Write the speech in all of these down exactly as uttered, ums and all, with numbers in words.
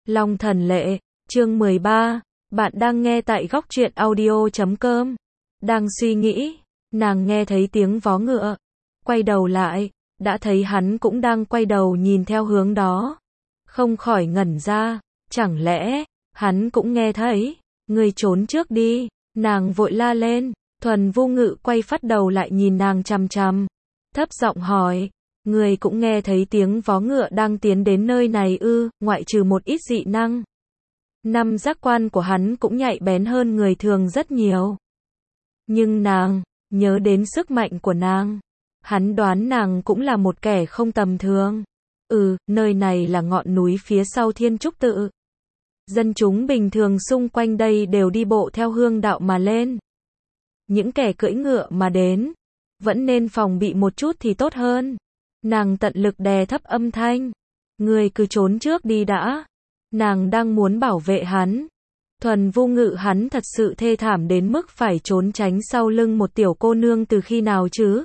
Long Thần Lệ, chương mười ba, bạn đang nghe tại góc truyện audio chấm com. Đang suy nghĩ, nàng nghe thấy tiếng vó ngựa, quay đầu lại, đã thấy hắn cũng đang quay đầu nhìn theo hướng đó. Không khỏi ngẩn ra, chẳng lẽ, hắn cũng nghe thấy, người trốn trước đi, nàng vội la lên, Thuần Vô Ngự quay phát đầu lại nhìn nàng chằm chằm, thấp giọng hỏi, người cũng nghe thấy tiếng vó ngựa đang tiến đến nơi này ư? Ngoại trừ một ít dị năng, năm giác quan của hắn cũng nhạy bén hơn người thường rất nhiều. Nhưng nàng, nhớ đến sức mạnh của nàng, hắn đoán nàng cũng là một kẻ không tầm thường. Ừ, nơi này là ngọn núi phía sau Thiên Trúc Tự. Dân chúng bình thường xung quanh đây đều đi bộ theo hương đạo mà lên. Những kẻ cưỡi ngựa mà đến, vẫn nên phòng bị một chút thì tốt hơn. Nàng tận lực đè thấp âm thanh. Người cứ trốn trước đi đã. Nàng đang muốn bảo vệ hắn. Thuần Vô Ngự hắn thật sự thê thảm đến mức phải trốn tránh sau lưng một tiểu cô nương từ khi nào chứ?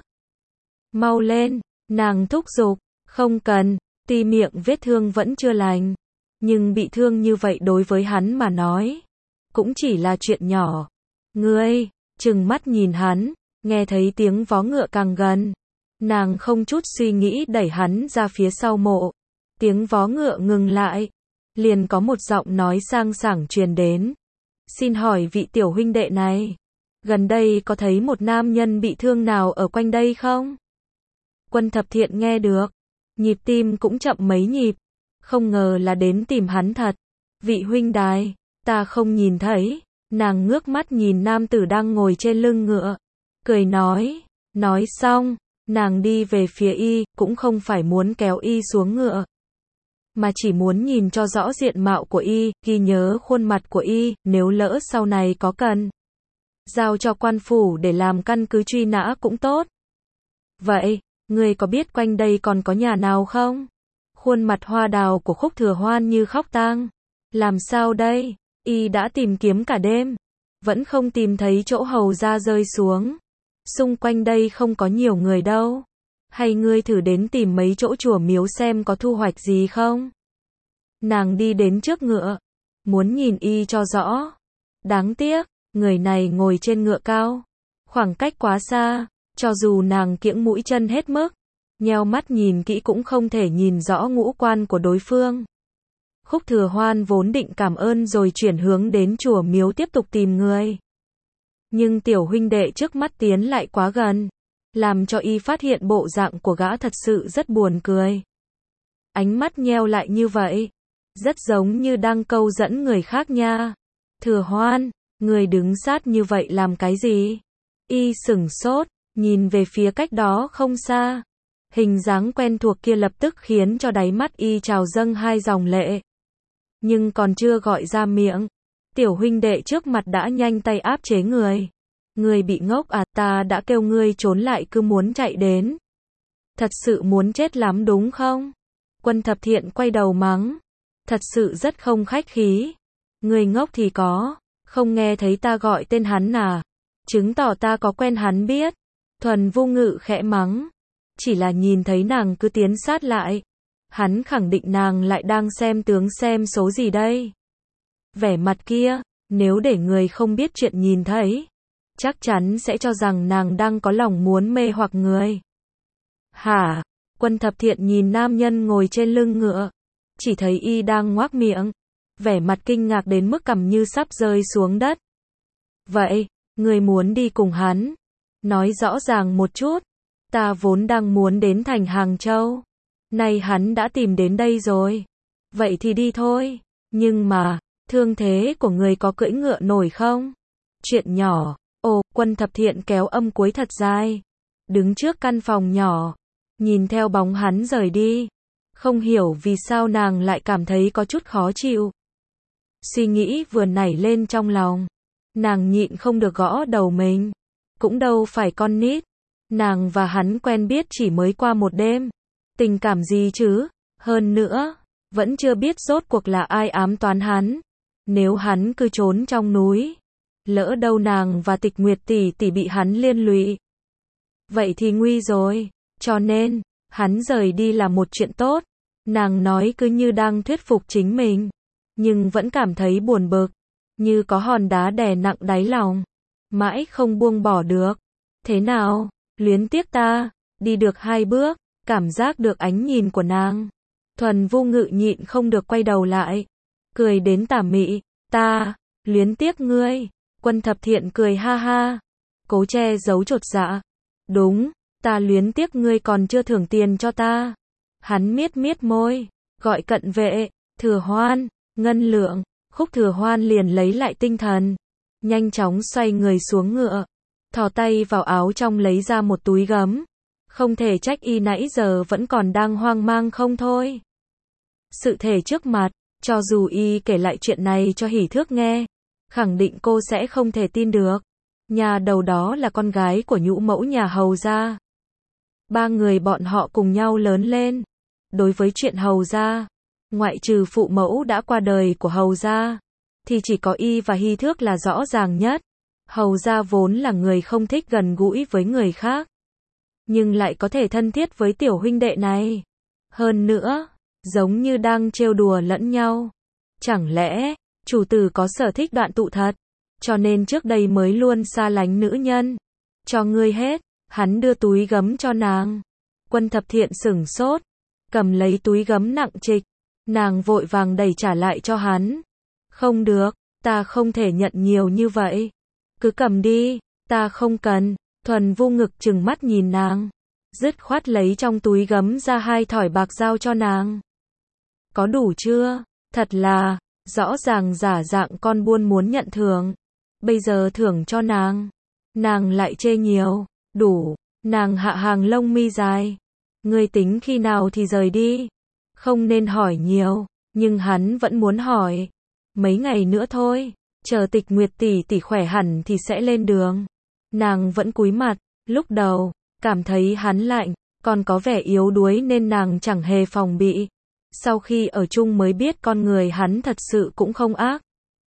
Mau lên, nàng thúc giục. Không cần, tuy miệng vết thương vẫn chưa lành. Nhưng bị thương như vậy đối với hắn mà nói, cũng chỉ là chuyện nhỏ. Ngươi, trừng mắt nhìn hắn, nghe thấy tiếng vó ngựa càng gần. Nàng không chút suy nghĩ đẩy hắn ra phía sau mộ. Tiếng vó ngựa ngừng lại. Liền có một giọng nói sang sảng truyền đến. Xin hỏi vị tiểu huynh đệ này, gần đây có thấy một nam nhân bị thương nào ở quanh đây không? Quân Thập Thiện nghe được, nhịp tim cũng chậm mấy nhịp. Không ngờ là đến tìm hắn thật. Vị huynh đài, ta không nhìn thấy. Nàng ngước mắt nhìn nam tử đang ngồi trên lưng ngựa, cười nói. Nói xong, nàng đi về phía y, cũng không phải muốn kéo y xuống ngựa, mà chỉ muốn nhìn cho rõ diện mạo của y, ghi nhớ khuôn mặt của y, nếu lỡ sau này có cần, giao cho quan phủ để làm căn cứ truy nã cũng tốt. Vậy, người có biết quanh đây còn có nhà nào không? Khuôn mặt hoa đào của Khúc Thừa Hoan như khóc tang. Làm sao đây? Y đã tìm kiếm cả đêm, vẫn không tìm thấy chỗ hầu ra rơi xuống. Xung quanh đây không có nhiều người đâu. Hay ngươi thử đến tìm mấy chỗ chùa miếu xem có thu hoạch gì không? Nàng đi đến trước ngựa, muốn nhìn y cho rõ. Đáng tiếc, người này ngồi trên ngựa cao, khoảng cách quá xa, cho dù nàng kiễng mũi chân hết mức, nheo mắt nhìn kỹ cũng không thể nhìn rõ ngũ quan của đối phương. Khúc Thừa Hoan vốn định cảm ơn rồi chuyển hướng đến chùa miếu tiếp tục tìm người. Nhưng tiểu huynh đệ trước mắt tiến lại quá gần, làm cho y phát hiện bộ dạng của gã thật sự rất buồn cười. Ánh mắt nheo lại như vậy, rất giống như đang câu dẫn người khác nha. Thừa Hoan, người đứng sát như vậy làm cái gì? Y sửng sốt, nhìn về phía cách đó không xa. Hình dáng quen thuộc kia lập tức khiến cho đáy mắt y trào dâng hai dòng lệ. Nhưng còn chưa gọi ra miệng, tiểu huynh đệ trước mặt đã nhanh tay áp chế người. Người bị ngốc à, ta đã kêu ngươi trốn lại cứ muốn chạy đến. Thật sự muốn chết lắm đúng không? Quân Thập Thiện quay đầu mắng. Thật sự rất không khách khí. Người ngốc thì có, không nghe thấy ta gọi tên hắn à? Chứng tỏ ta có quen hắn biết. Thuần Vô Ngự khẽ mắng. Chỉ là nhìn thấy nàng cứ tiến sát lại, hắn khẳng định nàng lại đang xem tướng xem số gì đây. Vẻ mặt kia, nếu để người không biết chuyện nhìn thấy, chắc chắn sẽ cho rằng nàng đang có lòng muốn mê hoặc người. Hả? Quân Thập Thiện nhìn nam nhân ngồi trên lưng ngựa, chỉ thấy y đang ngoác miệng, vẻ mặt kinh ngạc đến mức cằm như sắp rơi xuống đất. Vậy, người muốn đi cùng hắn? Nói rõ ràng một chút. Ta vốn đang muốn đến thành Hàng Châu. Nay hắn đã tìm đến đây rồi. Vậy thì đi thôi. Nhưng mà, thương thế của người có cưỡi ngựa nổi không? Chuyện nhỏ. Ồ, Quân Thập Thiện kéo âm cuối thật dài. Đứng trước căn phòng nhỏ, nhìn theo bóng hắn rời đi. Không hiểu vì sao nàng lại cảm thấy có chút khó chịu. Suy nghĩ vừa nảy lên trong lòng. Nàng nhịn không được gõ đầu mình. Cũng đâu phải con nít. Nàng và hắn quen biết chỉ mới qua một đêm. Tình cảm gì chứ? Hơn nữa, vẫn chưa biết rốt cuộc là ai ám toán hắn. Nếu hắn cứ trốn trong núi, lỡ đâu nàng và Tịch Nguyệt tỷ tỷ bị hắn liên lụy, vậy thì nguy rồi. Cho nên, hắn rời đi là một chuyện tốt. Nàng nói cứ như đang thuyết phục chính mình. nhưng vẫn cảm thấy buồn bực, như có hòn đá đè nặng đáy lòng, mãi không buông bỏ được. Thế nào, luyến tiếc ta? Đi được hai bước, cảm giác được ánh nhìn của nàng. Thuần Vô Ngự nhịn không được quay đầu lại, cười đến tà mị, ta, luyến tiếc ngươi. Quân Thập Thiện cười ha ha, cố che giấu chột dạ. Đúng, ta luyến tiếc ngươi còn chưa thưởng tiền cho ta. Hắn miết miết môi, gọi cận vệ, Thừa Hoan, Ngân Lượng. Khúc Thừa Hoan liền lấy lại tinh thần, nhanh chóng xoay người xuống ngựa, thò tay vào áo trong lấy ra một túi gấm. Không thể trách y nãy giờ vẫn còn đang hoang mang không thôi. Sự thể trước mặt, cho dù y kể lại chuyện này cho Hỉ Thước nghe, khẳng định cô sẽ không thể tin được. Nhà đầu đó là con gái của nhũ mẫu nhà Hầu gia. Ba người bọn họ cùng nhau lớn lên. Đối với chuyện Hầu gia, ngoại trừ phụ mẫu đã qua đời của Hầu gia, thì chỉ có y và Hy Thước là rõ ràng nhất. Hầu gia vốn là người không thích gần gũi với người khác, nhưng lại có thể thân thiết với tiểu huynh đệ này. Hơn nữa, giống như đang trêu đùa lẫn nhau. Chẳng lẽ, chủ tử có sở thích đoạn tụ thật, cho nên trước đây mới luôn xa lánh nữ nhân. Cho ngươi hết, hắn đưa túi gấm cho nàng. Quân Thập Thiện sửng sốt, cầm lấy túi gấm nặng trịch, nàng vội vàng đẩy trả lại cho hắn. Không được, ta không thể nhận nhiều như vậy. Cứ cầm đi, ta không cần. Thuần Vô Ngực trừng mắt nhìn nàng, dứt khoát lấy trong túi gấm ra hai thỏi bạc giao cho nàng. Có đủ chưa? Thật là, rõ ràng giả dạng con buôn muốn nhận thưởng. Bây giờ thưởng cho nàng. Nàng lại chê nhiều. Đủ. Nàng hạ hàng lông mi dài. Ngươi tính khi nào thì rời đi. Không nên hỏi nhiều. Nhưng hắn vẫn muốn hỏi. Mấy ngày nữa thôi. Chờ Tịch Nguyệt tỷ tỷ khỏe hẳn thì sẽ lên đường. Nàng vẫn cúi mặt. Lúc đầu, cảm thấy hắn lạnh, còn có vẻ yếu đuối nên nàng chẳng hề phòng bị. Sau khi ở chung mới biết con người hắn thật sự cũng không ác.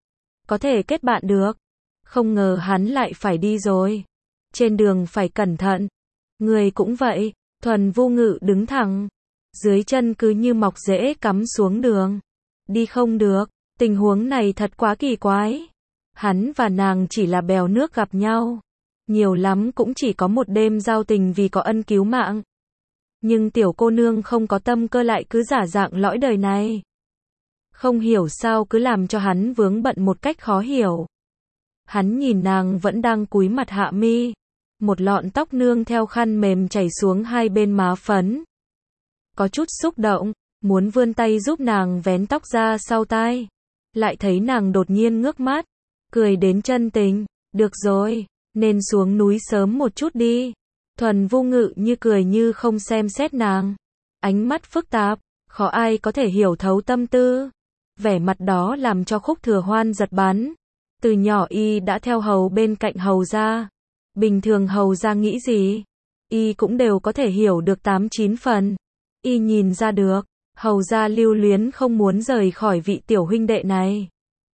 Có thể kết bạn được. Không ngờ hắn lại phải đi rồi. Trên đường phải cẩn thận. Người cũng vậy. Thuần Vô Ngự đứng thẳng. Dưới chân cứ như mọc rễ cắm xuống đường. Đi không được. Tình huống này thật quá kỳ quái. Hắn và nàng chỉ là bèo nước gặp nhau. Nhiều lắm cũng chỉ có một đêm giao tình vì có ân cứu mạng. Nhưng tiểu cô nương không có tâm cơ lại cứ giả dạng lõi đời này. Không hiểu sao cứ làm cho hắn vướng bận một cách khó hiểu. Hắn nhìn nàng vẫn đang cúi mặt hạ mi. Một lọn tóc nương theo khăn mềm chảy xuống hai bên má phấn. Có chút xúc động, muốn vươn tay giúp nàng vén tóc ra sau tai. Lại thấy nàng đột nhiên ngước mắt, cười đến chân tình. Được rồi, nên xuống núi sớm một chút đi. Thuần Vô Ngự như cười như không xem xét nàng. Ánh mắt phức tạp, khó ai có thể hiểu thấu tâm tư. Vẻ mặt đó làm cho Khúc Thừa Hoan giật bắn. Từ nhỏ y đã theo hầu bên cạnh Hầu gia. Bình thường Hầu gia nghĩ gì, y cũng đều có thể hiểu được tám chín phần. Y nhìn ra được, Hầu gia lưu luyến không muốn rời khỏi vị tiểu huynh đệ này.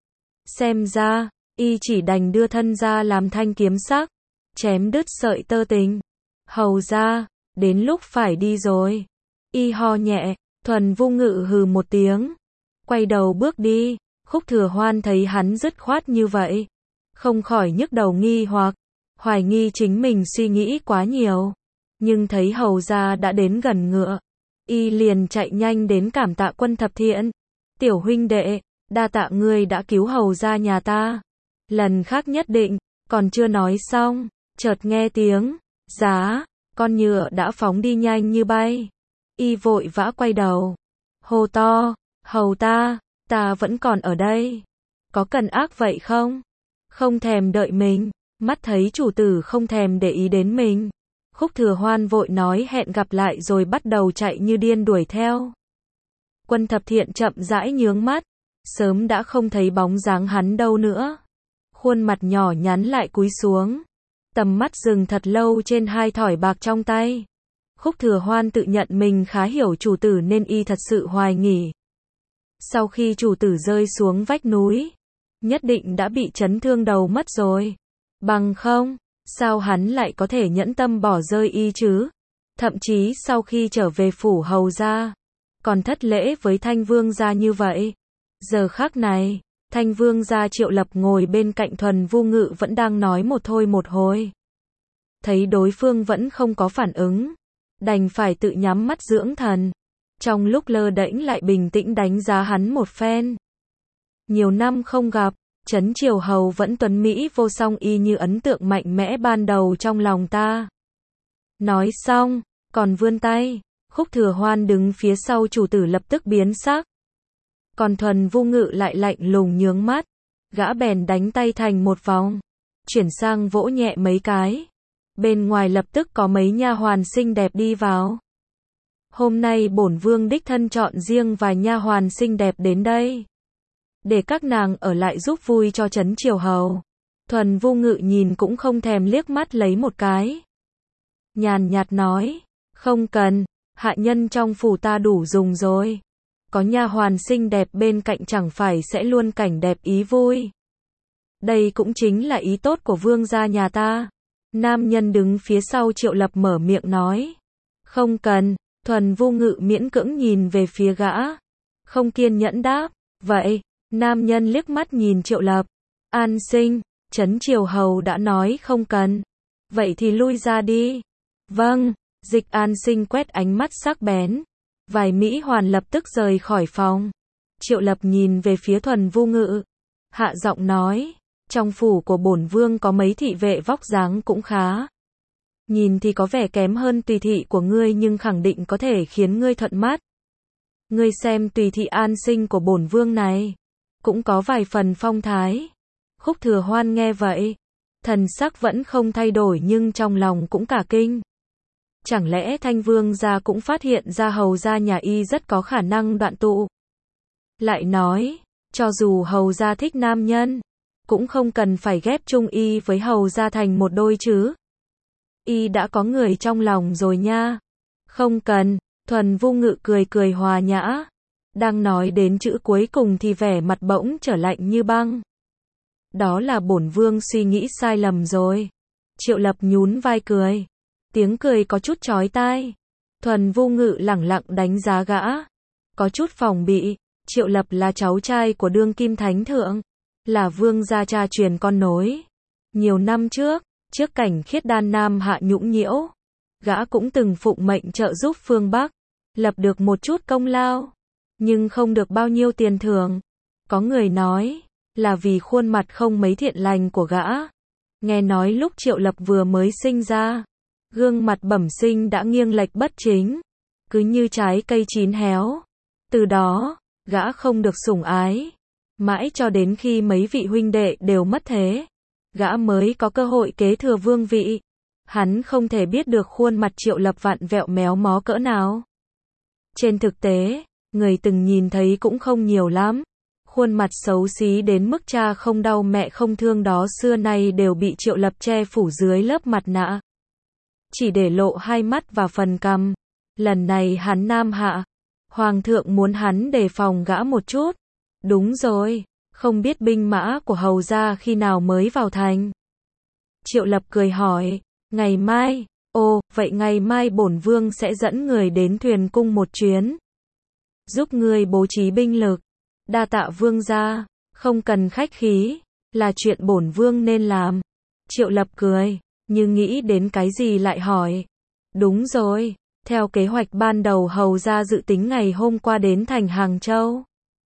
Xem ra, y chỉ đành đưa thân ra làm thanh kiếm sắc, chém đứt sợi tơ tình. Hầu gia, đến lúc phải đi rồi. Y ho nhẹ, Thuần Vô Ngự hừ một tiếng, quay đầu bước đi. Khúc Thừa Hoan thấy hắn dứt khoát như vậy, không khỏi nhức đầu nghi hoặc, hoài nghi chính mình suy nghĩ quá nhiều. Nhưng thấy Hầu gia đã đến gần ngựa, y liền chạy nhanh đến cảm tạ Quân Thập Thiện. Tiểu huynh đệ, đa tạ ngươi đã cứu Hầu gia nhà ta. Lần khác nhất định. Còn chưa nói xong, chợt nghe tiếng giá, con ngựa đã phóng đi nhanh như bay. Y vội vã quay đầu, hô to, Hầu ta, ta vẫn còn ở đây. Có cần ác vậy không? Không thèm đợi mình, mắt thấy chủ tử không thèm để ý đến mình. Khúc Thừa Hoan vội nói hẹn gặp lại rồi bắt đầu chạy như điên đuổi theo. Quân Thập Thiện chậm rãi nhướng mắt, sớm đã không thấy bóng dáng hắn đâu nữa. Khuôn mặt nhỏ nhắn lại cúi xuống, tầm mắt dừng thật lâu trên hai thỏi bạc trong tay. Khúc Thừa Hoan tự nhận mình khá hiểu chủ tử nên y thật sự hoài nghi. Sau khi chủ tử rơi xuống vách núi, nhất định đã bị chấn thương đầu mất rồi. Bằng không, sao hắn lại có thể nhẫn tâm bỏ rơi y chứ? Thậm chí sau khi trở về phủ Hầu gia, còn thất lễ với Thanh Vương gia như vậy. Giờ khắc này, Thanh Vương gia Triệu Lập ngồi bên cạnh Thuần Vu Ngự vẫn đang nói một thôi một hồi. Thấy đối phương vẫn không có phản ứng, đành phải tự nhắm mắt dưỡng thần. Trong lúc lơ đễnh lại bình tĩnh đánh giá hắn một phen. Nhiều năm không gặp, Trấn Triều Hầu vẫn tuấn mỹ vô song y như ấn tượng mạnh mẽ ban đầu trong lòng ta. Nói xong, còn vươn tay, Khúc Thừa Hoan đứng phía sau chủ tử lập tức biến sắc. Còn Thuần Vu Ngự lại lạnh lùng nhướng mắt, gã bèn đánh tay thành một vòng, chuyển sang vỗ nhẹ mấy cái. Bên ngoài lập tức có mấy nha hoàn xinh đẹp đi vào. Hôm nay bổn vương đích thân chọn riêng vài nha hoàn xinh đẹp đến đây, để các nàng ở lại giúp vui cho Trấn Triều Hầu. Thuần Vu Ngự nhìn cũng không thèm liếc mắt lấy một cái. Nhàn nhạt nói, không cần, hạ nhân trong phủ ta đủ dùng rồi. Có nha hoàn xinh đẹp bên cạnh chẳng phải sẽ luôn cảnh đẹp ý vui. Đây cũng chính là ý tốt của vương gia nhà ta. Nam nhân đứng phía sau Triệu Lập mở miệng nói. Không cần, Thuần Vu Ngự miễn cưỡng nhìn về phía gã. Không kiên nhẫn đáp, vậy, nam nhân liếc mắt nhìn Triệu Lập. An sinh, Trấn Triều Hầu đã nói không cần. Vậy thì lui ra đi. Vâng, Dịch An sinh quét ánh mắt sắc bén. Vài mỹ hoàn lập tức rời khỏi phòng. Triệu Lập nhìn về phía Thuần Vu Ngự, hạ giọng nói, trong phủ của bổn vương có mấy thị vệ vóc dáng cũng khá. Nhìn thì có vẻ kém hơn tùy thị của ngươi nhưng khẳng định có thể khiến ngươi thuận mắt. Ngươi xem tùy thị An sinh của bổn vương này, cũng có vài phần phong thái. Khúc Thừa Hoan nghe vậy, thần sắc vẫn không thay đổi nhưng trong lòng cũng cả kinh. Chẳng lẽ Thanh Vương gia cũng phát hiện ra hầu gia nhà y rất có khả năng đoạn tụ. Lại nói, cho dù hầu gia thích nam nhân, cũng không cần phải ghép chung y với hầu gia thành một đôi chứ. Y đã có người trong lòng rồi nha. Không cần, Thuần Vu Ngự cười cười hòa nhã. Đang nói đến chữ cuối cùng thì vẻ mặt bỗng trở lạnh như băng. Đó là bổn vương suy nghĩ sai lầm rồi. Triệu Lập nhún vai cười. Tiếng cười có chút chói tai. Thuần Vu Ngự lẳng lặng đánh giá gã. Có chút phòng bị. Triệu Lập là cháu trai của đương kim thánh thượng, là vương gia cha truyền con nối. Nhiều năm trước, trước cảnh Khiết Đan Nam hạ nhũng nhiễu, gã cũng từng phụng mệnh trợ giúp phương Bắc, lập được một chút công lao, nhưng không được bao nhiêu tiền thưởng. Có người nói, là vì khuôn mặt không mấy thiện lành của gã. Nghe nói lúc Triệu Lập vừa mới sinh ra, gương mặt bẩm sinh đã nghiêng lệch bất chính, cứ như trái cây chín héo. Từ đó, gã không được sủng ái, mãi cho đến khi mấy vị huynh đệ đều mất thế, gã mới có cơ hội kế thừa vương vị. Hắn không thể biết được khuôn mặt Triệu Lập vặn vẹo méo mó cỡ nào. Trên thực tế, người từng nhìn thấy cũng không nhiều lắm. Khuôn mặt xấu xí đến mức cha không đau mẹ không thương đó xưa nay đều bị Triệu Lập che phủ dưới lớp mặt nạ, chỉ để lộ hai mắt và phần cằm. Lần này hắn nam hạ, hoàng thượng muốn hắn đề phòng gã một chút. Đúng rồi, không biết binh mã của hầu gia khi nào mới vào thành. Triệu Lập cười hỏi, ngày mai. Ồ, vậy ngày mai bổn vương sẽ dẫn người đến Thuyền cung một chuyến, giúp người bố trí binh lực. Đa tạ vương gia, không cần khách khí, là chuyện bổn vương nên làm. Triệu Lập cười, nhưng nghĩ đến cái gì lại hỏi. Đúng rồi, theo kế hoạch ban đầu hầu gia dự tính ngày hôm qua đến thành Hàng Châu.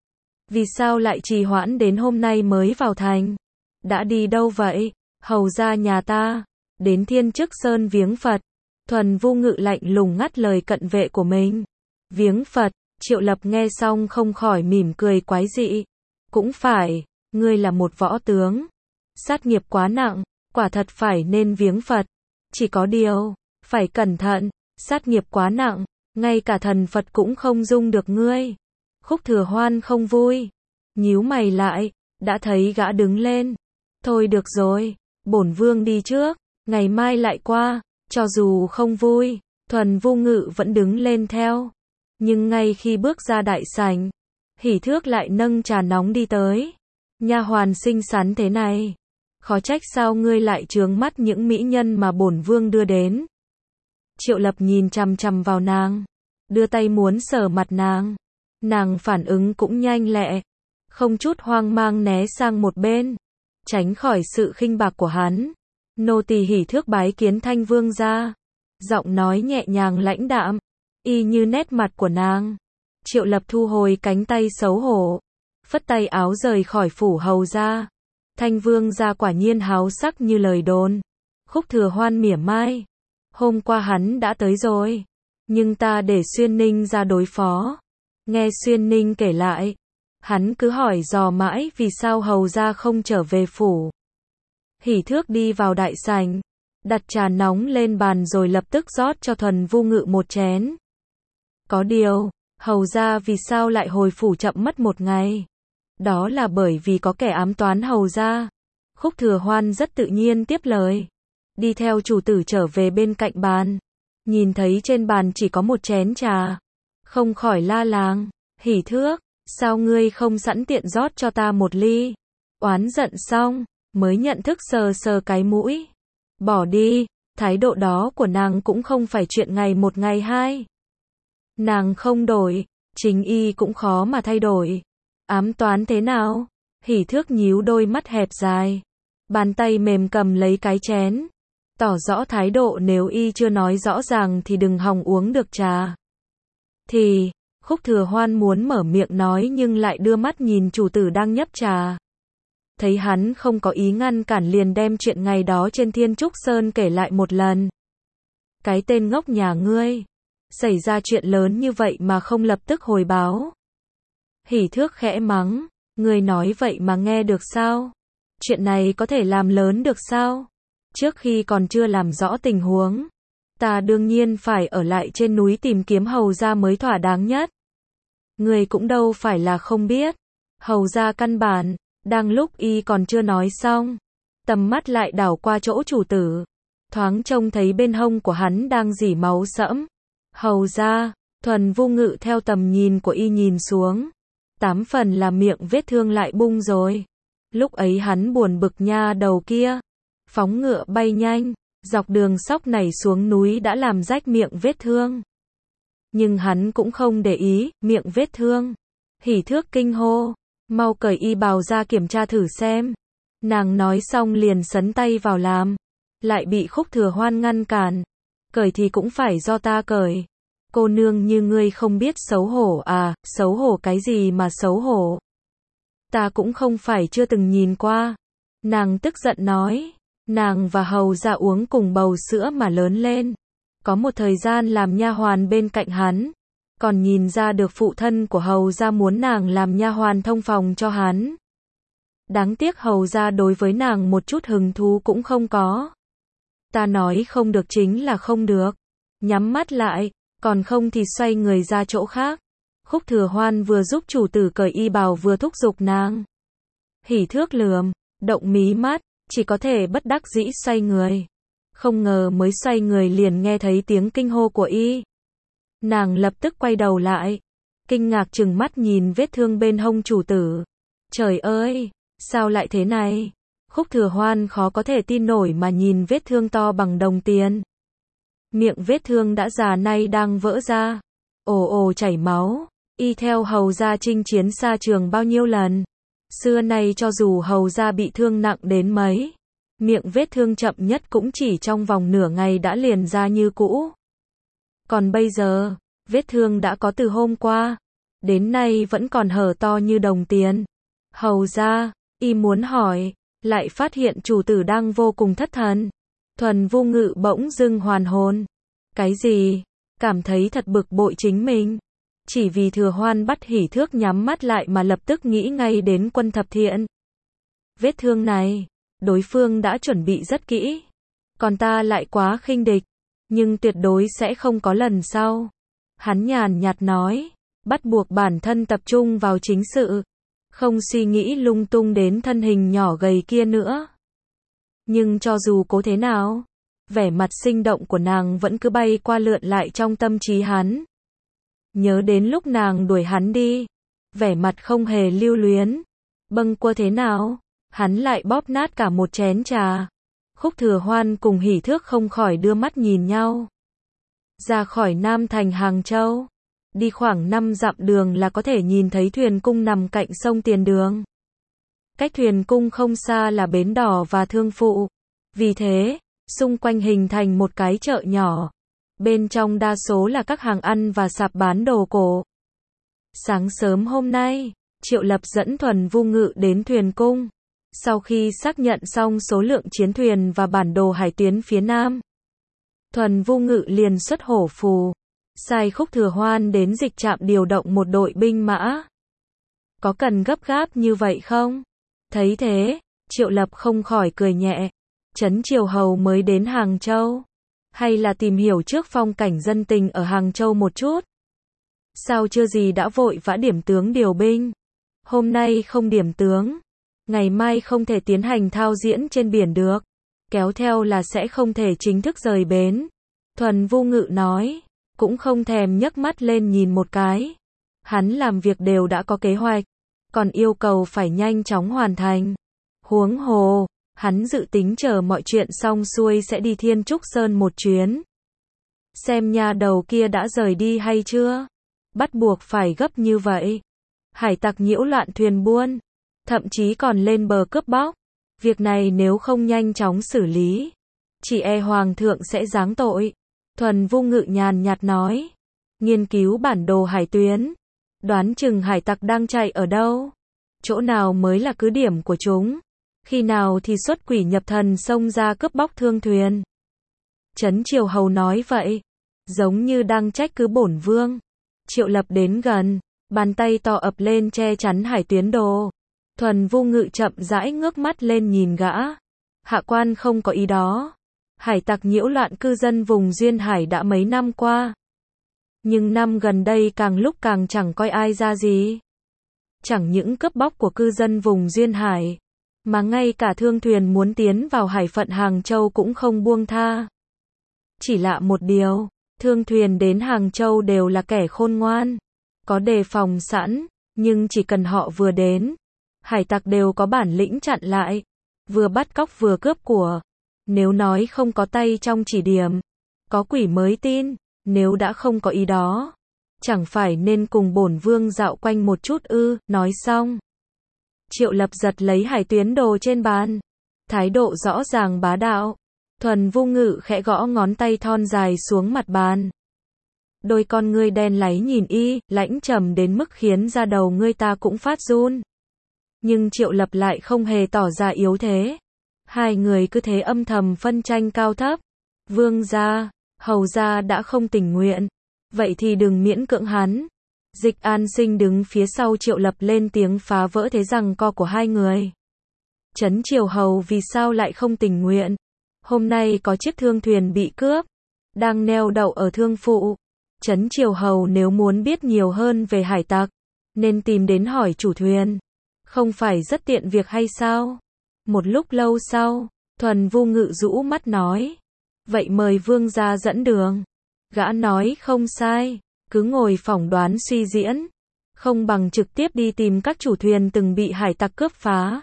Vì sao lại trì hoãn đến hôm nay mới vào thành? Đã đi đâu vậy? Hầu gia nhà ta đến Thiên Chức Sơn viếng Phật. Thuần Vu Ngự lạnh lùng ngắt lời cận vệ của mình. Viếng Phật? Triệu Lập nghe xong không khỏi mỉm cười quái dị. Cũng phải, ngươi là một võ tướng, sát nghiệp quá nặng, quả thật phải nên viếng Phật. Chỉ có điều, phải cẩn thận, sát nghiệp quá nặng, ngay cả thần Phật cũng không dung được ngươi. Khúc Thừa Hoan không vui, nhíu mày lại, đã thấy gã đứng lên. Thôi được rồi, bổn vương đi trước, ngày mai lại qua. Cho dù không vui, Thuần Vu Ngự vẫn đứng lên theo. Nhưng ngay khi bước ra đại sảnh, Hỉ Thước lại nâng trà nóng đi tới. Nha hoàn xinh xắn thế này, khó trách sao ngươi lại trướng mắt những mỹ nhân mà bổn vương đưa đến. Triệu Lập nhìn chằm chằm vào nàng, đưa tay muốn sờ mặt nàng. Nàng phản ứng cũng nhanh lẹ, không chút hoang mang né sang một bên, tránh khỏi sự khinh bạc của hắn. Nô tỳ Hỉ Thước bái kiến Thanh Vương gia. Giọng nói nhẹ nhàng lãnh đạm, y như nét mặt của nàng. Triệu Lập thu hồi cánh tay xấu hổ, phất tay áo rời khỏi phủ hầu gia. Thanh Vương gia quả nhiên háo sắc như lời đồn. Khúc Thừa Hoan mỉa mai, hôm qua hắn đã tới rồi, nhưng ta để Xuyên Ninh ra đối phó. Nghe Xuyên Ninh kể lại, hắn cứ hỏi dò mãi vì sao hầu gia không trở về phủ. Hỉ Thước đi vào đại sảnh, đặt trà nóng lên bàn rồi lập tức rót cho Thuần Vu Ngự một chén. Có điều, hầu gia vì sao lại hồi phủ chậm mất một ngày? Đó là bởi vì có kẻ ám toán hầu gia. Khúc Thừa Hoan rất tự nhiên tiếp lời. Đi theo chủ tử trở về bên cạnh bàn, nhìn thấy trên bàn chỉ có một chén trà, không khỏi la làng. Hỉ Thước, sao ngươi không sẵn tiện rót cho ta một ly? Oán giận xong, mới nhận thức sờ sờ cái mũi. Bỏ đi, thái độ đó của nàng cũng không phải chuyện ngày một ngày hai. Nàng không đổi, chính y cũng khó mà thay đổi. Ám toán thế nào? Hỉ Thước nhíu đôi mắt hẹp dài, bàn tay mềm cầm lấy cái chén, tỏ rõ thái độ nếu y chưa nói rõ ràng thì đừng hòng uống được trà. Thì, Khúc Thừa Hoan muốn mở miệng nói nhưng lại đưa mắt nhìn chủ tử đang nhấp trà. Thấy hắn không có ý ngăn cản liền đem chuyện ngày đó trên Thiên Trúc Sơn kể lại một lần. Cái tên ngốc nhà ngươi, xảy ra chuyện lớn như vậy mà không lập tức hồi báo. Hỉ Thước khẽ mắng, ngươi nói vậy mà nghe được sao? Chuyện này có thể làm lớn được sao? Trước khi còn chưa làm rõ tình huống, ta đương nhiên phải ở lại trên núi tìm kiếm hầu gia mới thỏa đáng nhất. Ngươi cũng đâu phải là không biết, hầu gia căn bản. Đang lúc y còn chưa nói xong, tầm mắt lại đảo qua chỗ chủ tử, thoáng trông thấy bên hông của hắn đang rỉ máu sẫm. Hầu gia, Thuần Vu Ngự theo tầm nhìn của y nhìn xuống, tám phần là miệng vết thương lại bung rồi. Lúc ấy hắn buồn bực nha đầu kia, phóng ngựa bay nhanh, dọc đường sóc nảy xuống núi đã làm rách miệng vết thương. Nhưng hắn cũng không để ý, miệng vết thương. Hỉ Thước kinh hô, mau cởi y bào ra kiểm tra thử xem. Nàng nói xong liền sấn tay vào làm, lại bị Khúc Thừa Hoan ngăn cản. Cởi thì cũng phải do ta cởi. Cô nương như ngươi không biết xấu hổ à? Xấu hổ cái gì mà xấu hổ? Ta cũng không phải chưa từng nhìn qua. Nàng tức giận nói, nàng và hầu gia uống cùng bầu sữa mà lớn lên, có một thời gian làm nha hoàn bên cạnh hắn, còn nhìn ra được phụ thân của hầu gia muốn nàng làm nha hoàn thông phòng cho hắn. Đáng tiếc hầu gia đối với nàng một chút hứng thú cũng không có. Ta nói không được chính là không được. Nhắm mắt lại, còn không thì xoay người ra chỗ khác. Khúc Thừa Hoan vừa giúp chủ tử cởi y bào vừa thúc giục nàng. Hỉ Thước lườm, động mí mắt, chỉ có thể bất đắc dĩ xoay người. Không ngờ mới xoay người liền nghe thấy tiếng kinh hô của y. Nàng lập tức quay đầu lại, kinh ngạc trừng mắt nhìn vết thương bên hông chủ tử. Trời ơi, sao lại thế này? Khúc Thừa Hoan khó có thể tin nổi mà nhìn vết thương to bằng đồng tiền. Miệng vết thương đã già nay đang vỡ ra, ồ ồ chảy máu. Y theo hầu gia chinh chiến xa trường bao nhiêu lần, xưa nay cho dù hầu gia bị thương nặng đến mấy, miệng vết thương chậm nhất cũng chỉ trong vòng nửa ngày đã liền ra như cũ. Còn bây giờ, vết thương đã có từ hôm qua, đến nay vẫn còn hở to như đồng tiền. Hầu gia, y muốn hỏi, lại phát hiện chủ tử đang vô cùng thất thần. Thuần Vu Ngự bỗng dưng hoàn hồn. Cái gì? Cảm thấy thật bực bội chính mình. Chỉ vì Thừa Hoan bắt Hỉ Thước nhắm mắt lại mà lập tức nghĩ ngay đến Quân Thập Thiện. Vết thương này, đối phương đã chuẩn bị rất kỹ. Còn ta lại quá khinh địch, nhưng tuyệt đối sẽ không có lần sau. Hắn nhàn nhạt nói, bắt buộc bản thân tập trung vào chính sự, không suy nghĩ lung tung đến thân hình nhỏ gầy kia nữa. Nhưng cho dù cố thế nào, vẻ mặt sinh động của nàng vẫn cứ bay qua lượn lại trong tâm trí hắn. Nhớ đến lúc nàng đuổi hắn đi, vẻ mặt không hề lưu luyến, bâng quơ thế nào, hắn lại bóp nát cả một chén trà. Khúc Thừa Hoan cùng Hỉ Thước không khỏi đưa mắt nhìn nhau. Ra khỏi Nam thành Hàng Châu, đi khoảng năm dặm đường là có thể nhìn thấy thuyền cung nằm cạnh sông Tiền Đường. Cách thuyền cung không xa là bến đò và thương phụ. Vì thế, xung quanh hình thành một cái chợ nhỏ. Bên trong đa số là các hàng ăn và sạp bán đồ cổ. Sáng sớm hôm nay, Triệu Lập dẫn Thuần Vu Ngự đến thuyền cung. Sau khi xác nhận xong số lượng chiến thuyền và bản đồ hải tuyến phía Nam, Thuần Vu Ngự liền xuất hổ phù, sai Khúc Thừa Hoan đến dịch trạm điều động một đội binh mã. Có cần gấp gáp như vậy không? Thấy thế, Triệu Lập không khỏi cười nhẹ. Trấn Triều Hầu mới đến Hàng Châu, hay là tìm hiểu trước phong cảnh dân tình ở Hàng Châu một chút? Sao chưa gì đã vội vã điểm tướng điều binh? Hôm nay không điểm tướng, ngày mai không thể tiến hành thao diễn trên biển được, kéo theo là sẽ không thể chính thức rời bến. Thuần Vu Ngự nói, cũng không thèm nhấc mắt lên nhìn một cái. Hắn làm việc đều đã có kế hoạch, còn yêu cầu phải nhanh chóng hoàn thành. Huống hồ, hắn dự tính chờ mọi chuyện xong xuôi sẽ đi Thiên Trúc Sơn một chuyến. Xem nha đầu kia đã rời đi hay chưa? Bắt buộc phải gấp như vậy. Hải tặc nhiễu loạn thuyền buôn, thậm chí còn lên bờ cướp bóc. Việc này nếu không nhanh chóng xử lý, chỉ e Hoàng thượng sẽ giáng tội. Thuần Vu Ngự nhàn nhạt nói, nghiên cứu bản đồ hải tuyến, đoán chừng hải tặc đang chạy ở đâu, chỗ nào mới là cứ điểm của chúng, khi nào thì xuất quỷ nhập thần xông ra cướp bóc thương thuyền. Trấn Triều Hầu nói vậy, giống như đang trách cứ bổn vương. Triệu Lập đến gần, bàn tay to ập lên che chắn hải tuyến đồ. Thuần Vu Ngự chậm rãi ngước mắt lên nhìn gã. Hạ quan không có ý đó. Hải tặc nhiễu loạn cư dân vùng duyên hải đã mấy năm qua, nhưng năm gần đây càng lúc càng chẳng coi ai ra gì. Chẳng những cướp bóc của cư dân vùng duyên hải, mà ngay cả thương thuyền muốn tiến vào hải phận Hàng Châu cũng không buông tha. Chỉ lạ một điều, thương thuyền đến Hàng Châu đều là kẻ khôn ngoan, có đề phòng sẵn, nhưng chỉ cần họ vừa đến, hải tặc đều có bản lĩnh chặn lại, vừa bắt cóc vừa cướp của. Nếu nói không có tay trong chỉ điểm, có quỷ mới tin. Nếu đã không có ý đó, chẳng phải nên cùng bổn vương dạo quanh một chút ư? Nói xong, Triệu Lập giật lấy hải tuyến đồ trên bàn, thái độ rõ ràng bá đạo. Thuần Vu Ngự khẽ gõ ngón tay thon dài xuống mặt bàn. Đôi con ngươi đen láy nhìn y, lãnh trầm đến mức khiến da đầu ngươi ta cũng phát run. Nhưng Triệu Lập lại không hề tỏ ra yếu thế. Hai người cứ thế âm thầm phân tranh cao thấp. Vương gia, hầu gia đã không tình nguyện, vậy thì đừng miễn cưỡng hắn. Dịch An Sinh đứng phía sau Triệu Lập lên tiếng phá vỡ thế giằng co của hai người. Trấn Triều Hầu vì sao lại không tình nguyện? Hôm nay có chiếc thương thuyền bị cướp, đang neo đậu ở thương phụ. Trấn Triều Hầu nếu muốn biết nhiều hơn về hải tặc, nên tìm đến hỏi chủ thuyền. Không phải rất tiện việc hay sao? Một lúc lâu sau, Thuần Vu Ngự rũ mắt nói, vậy mời vương gia dẫn đường. Gã nói không sai, cứ ngồi phỏng đoán suy diễn, không bằng trực tiếp đi tìm các chủ thuyền từng bị hải tặc cướp phá.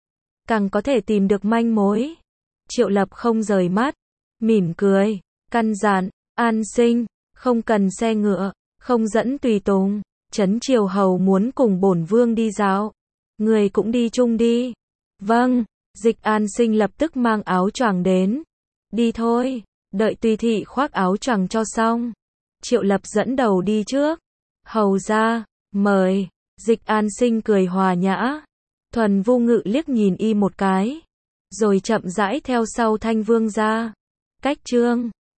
Càng có thể tìm được manh mối. Triệu Lập không rời mắt, mỉm cười, căn dặn, An Sinh, không cần xe ngựa, không dẫn tùy tùng. Trấn Triều Hầu muốn cùng bổn vương đi dạo, người cũng đi chung đi. Vâng, Dịch An Sinh lập tức mang áo choàng đến. Đi thôi, đợi tùy thị khoác áo choàng cho xong. Triệu Lập dẫn đầu đi trước. Hầu ra, mời. Dịch An Sinh cười hòa nhã. Thuần Vu Ngự liếc nhìn y một cái, rồi chậm rãi theo sau Thanh Vương ra. Cách chương